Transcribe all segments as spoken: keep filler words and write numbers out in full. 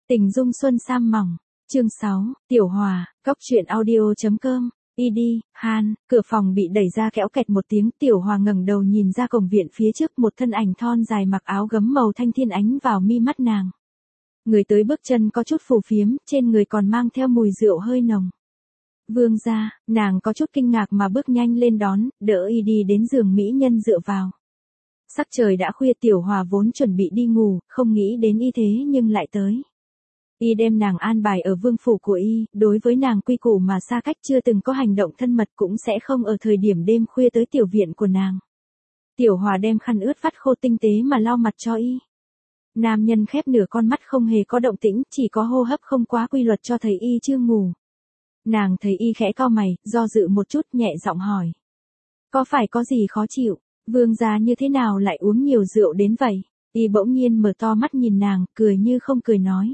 Tình dung xuân sam mỏng, chương sáu, Tiểu Hòa, Cóc truyện audio.com, y đi, Han, cửa phòng bị đẩy ra kéo kẹt một tiếng, Tiểu Hòa ngẩng đầu nhìn ra cổng viện phía trước, một thân ảnh thon dài mặc áo gấm màu thanh thiên ánh vào mi mắt nàng. Người tới bước chân có chút phù phiếm, trên người còn mang theo mùi rượu hơi nồng. Vương gia, nàng có chút kinh ngạc mà bước nhanh lên đón, đỡ y đi đến giường mỹ nhân dựa vào. Sắc trời đã khuya, Tiểu Hòa vốn chuẩn bị đi ngủ, không nghĩ đến y thế nhưng lại tới. Y đem nàng an bài ở vương phủ của y, đối với nàng quy củ mà xa cách, chưa từng có hành động thân mật, cũng sẽ không ở thời điểm đêm khuya tới tiểu viện của nàng. Tiểu Hòa đem khăn ướt vắt khô tinh tế mà lau mặt cho y. Nam nhân khép nửa con mắt không hề có động tĩnh, chỉ có hô hấp không quá quy luật cho thấy y chưa ngủ. Nàng thấy y khẽ cau mày, do dự một chút, nhẹ giọng hỏi. Có phải có gì khó chịu? Vương gia như thế nào lại uống nhiều rượu đến vậy? Y bỗng nhiên mở to mắt nhìn nàng, cười như không cười nói.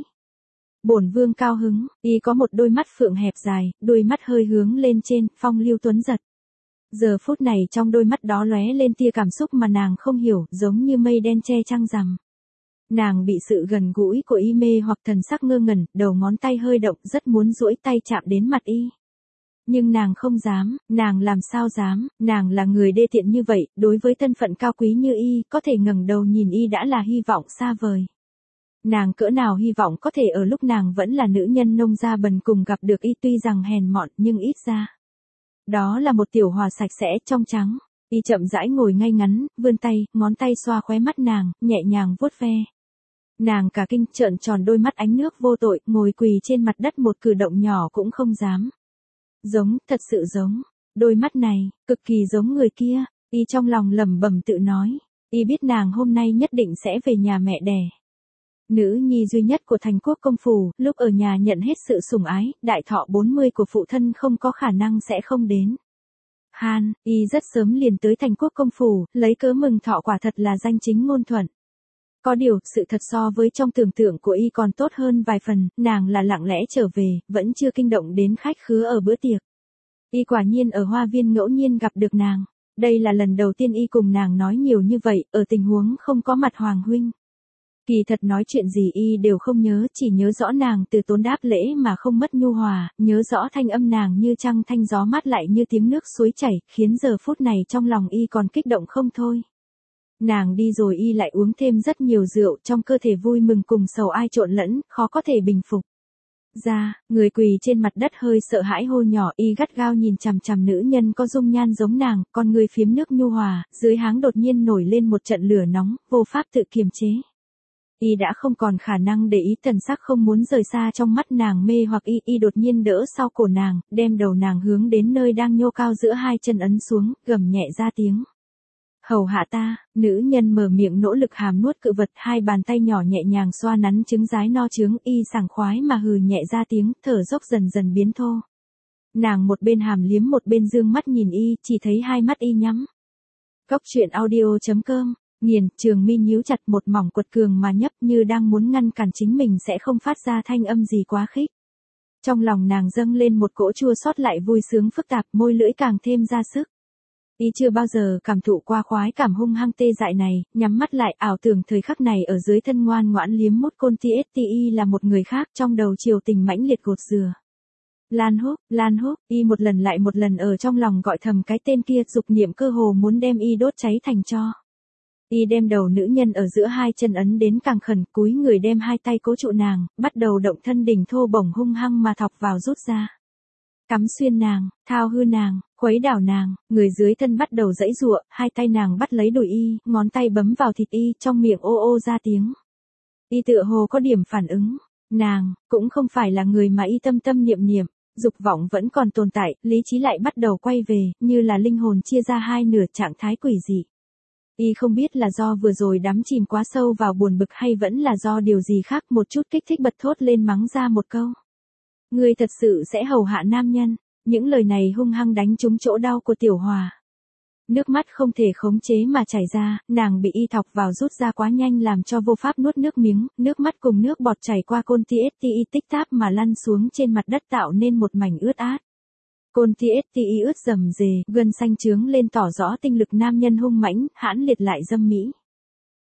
Bổn vương cao hứng, y có một đôi mắt phượng hẹp dài, đôi mắt hơi hướng lên trên, phong lưu tuấn giật. Giờ phút này trong đôi mắt đó lóe lên tia cảm xúc mà nàng không hiểu, giống như mây đen che trăng rằm. Nàng bị sự gần gũi của y mê hoặc thần sắc ngơ ngẩn, đầu ngón tay hơi động, rất muốn duỗi tay chạm đến mặt y. Nhưng nàng không dám, nàng làm sao dám, nàng là người đê tiện như vậy, đối với thân phận cao quý như y, có thể ngẩng đầu nhìn y đã là hy vọng xa vời. Nàng cỡ nào hy vọng có thể ở lúc nàng vẫn là nữ nhân nông gia bần cùng gặp được y, tuy rằng hèn mọn nhưng ít ra. Đó là một Tiểu Hòa sạch sẽ trong trắng, y chậm rãi ngồi ngay ngắn, vươn tay, ngón tay xoa khóe mắt nàng, nhẹ nhàng vuốt ve. Nàng cả kinh, trợn tròn đôi mắt ánh nước vô tội, ngồi quỳ trên mặt đất, một cử động nhỏ cũng không dám. Giống, thật sự giống, đôi mắt này, cực kỳ giống người kia, y trong lòng lẩm bẩm tự nói, y biết nàng hôm nay nhất định sẽ về nhà mẹ đẻ. Nữ nhi duy nhất của Thành Quốc công phủ, lúc ở nhà nhận hết sự sủng ái, đại thọ bốn mươi của phụ thân không có khả năng sẽ không đến. Han, y rất sớm liền tới Thành Quốc công phủ, lấy cớ mừng thọ, quả thật là danh chính ngôn thuận. Có điều, sự thật so với trong tưởng tượng của y còn tốt hơn vài phần, nàng là lặng lẽ trở về, vẫn chưa kinh động đến khách khứa ở bữa tiệc. Y quả nhiên ở hoa viên ngẫu nhiên gặp được nàng. Đây là lần đầu tiên y cùng nàng nói nhiều như vậy, ở tình huống không có mặt Hoàng huynh. Kỳ thật nói chuyện gì y đều không nhớ, chỉ nhớ rõ nàng từ tốn đáp lễ mà không mất nhu hòa, nhớ rõ thanh âm nàng như trăng thanh, gió mát lại như tiếng nước suối chảy, khiến giờ phút này trong lòng y còn kích động không thôi. Nàng đi rồi y lại uống thêm rất nhiều rượu, trong cơ thể vui mừng cùng sầu ai trộn lẫn, khó có thể bình phục. Ra, người quỳ trên mặt đất hơi sợ hãi hô nhỏ, y gắt gao nhìn chằm chằm nữ nhân có dung nhan giống nàng, con người phiếm nước nhu hòa, dưới háng đột nhiên nổi lên một trận lửa nóng, vô pháp tự kiềm chế. Y đã không còn khả năng để ý, thần sắc không muốn rời xa trong mắt nàng mê hoặc y, y đột nhiên đỡ sau cổ nàng, đem đầu nàng hướng đến nơi đang nhô cao giữa hai chân ấn xuống, gầm nhẹ ra tiếng. Hầu hạ ta, nữ nhân mở miệng nỗ lực hàm nuốt cự vật, hai bàn tay nhỏ nhẹ nhàng xoa nắn trứng rái no trướng, y sảng khoái mà hừ nhẹ ra tiếng, thở dốc dần dần biến thô. Nàng một bên hàm liếm một bên dương mắt nhìn y, chỉ thấy hai mắt y nhắm. Cóc truyện audio.com, nghiền, Trường mi nhíu chặt, một mỏng quật cường mà nhấp, như đang muốn ngăn cản chính mình sẽ không phát ra thanh âm gì quá khích. Trong lòng nàng dâng lên một cỗ chua xót lại vui sướng phức tạp, môi lưỡi càng thêm ra sức. Y chưa bao giờ cảm thụ qua khoái cảm hung hăng tê dại này, nhắm mắt lại ảo tưởng thời khắc này ở dưới thân ngoan ngoãn liếm mút côn ti ét tê y là một người khác, trong đầu chiều tình mãnh liệt gột dừa. Lan Húc, Lan Húc, y một lần lại một lần ở trong lòng gọi thầm cái tên kia, dục niệm cơ hồ muốn đem y đốt cháy thành tro. Y đem đầu nữ nhân ở giữa hai chân ấn đến càng khẩn, cúi người đem hai tay cố trụ nàng, bắt đầu động thân đỉnh thô bổng hung hăng mà thọc vào rút ra. Cắm xuyên nàng, thao hư nàng, khuấy đảo nàng, người dưới thân bắt đầu giãy giụa, hai tay nàng bắt lấy đùi y, ngón tay bấm vào thịt y, trong miệng ô ô ra tiếng. Y tựa hồ có điểm phản ứng, nàng, cũng không phải là người mà y tâm tâm niệm niệm, dục vọng vẫn còn tồn tại, lý trí lại bắt đầu quay về, như là linh hồn chia ra hai nửa, trạng thái quỷ dị. Y không biết là do vừa rồi đắm chìm quá sâu vào buồn bực hay vẫn là do điều gì khác, một chút kích thích bật thốt lên mắng ra một câu. Ngươi thật sự sẽ hầu hạ nam nhân, những lời này hung hăng đánh trúng chỗ đau của Tiểu Hòa. Nước mắt không thể khống chế mà chảy ra, nàng bị y thọc vào rút ra quá nhanh làm cho vô pháp nuốt nước miếng, nước mắt cùng nước bọt chảy qua côn ti ét tê y tích táp mà lăn xuống trên mặt đất tạo nên một mảnh ướt át. Côn ti ét tê y ướt rầm rề, gân xanh trướng lên tỏ rõ tinh lực nam nhân hung mãnh, hãn liệt lại dâm mỹ.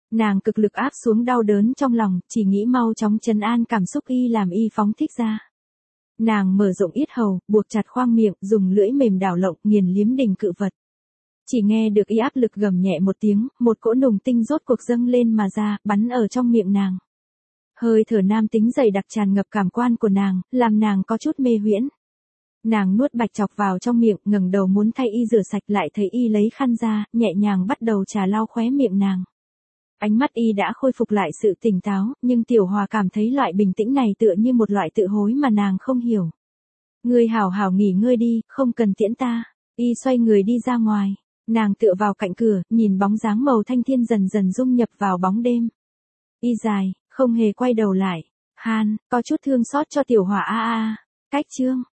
Nàng cực lực áp xuống đau đớn trong lòng, chỉ nghĩ mau chóng trấn an cảm xúc y làm y phóng thích ra. Nàng mở rộng yết hầu, buộc chặt khoang miệng, dùng lưỡi mềm đảo lộng, nghiền liếm đình cự vật. Chỉ nghe được y áp lực gầm nhẹ một tiếng, một cỗ nùng tinh rốt cuộc dâng lên mà ra, bắn ở trong miệng nàng. Hơi thở nam tính dày đặc tràn ngập cảm quan của nàng, làm nàng có chút mê huyễn. Nàng nuốt bạch chọc vào trong miệng, ngẩng đầu muốn thay y rửa sạch, lại thấy y lấy khăn ra, nhẹ nhàng bắt đầu trà lau khóe miệng nàng. Ánh mắt y đã khôi phục lại sự tỉnh táo, nhưng Tiểu Hòa cảm thấy loại bình tĩnh này tựa như một loại tự hối mà nàng không hiểu. Ngươi hảo hảo nghỉ ngơi đi, không cần tiễn ta. Y xoay người đi ra ngoài. Nàng tựa vào cạnh cửa, nhìn bóng dáng màu thanh thiên dần dần dung nhập vào bóng đêm. Y dài, không hề quay đầu lại. Han, có chút thương xót cho Tiểu Hòa a a. Cách chương.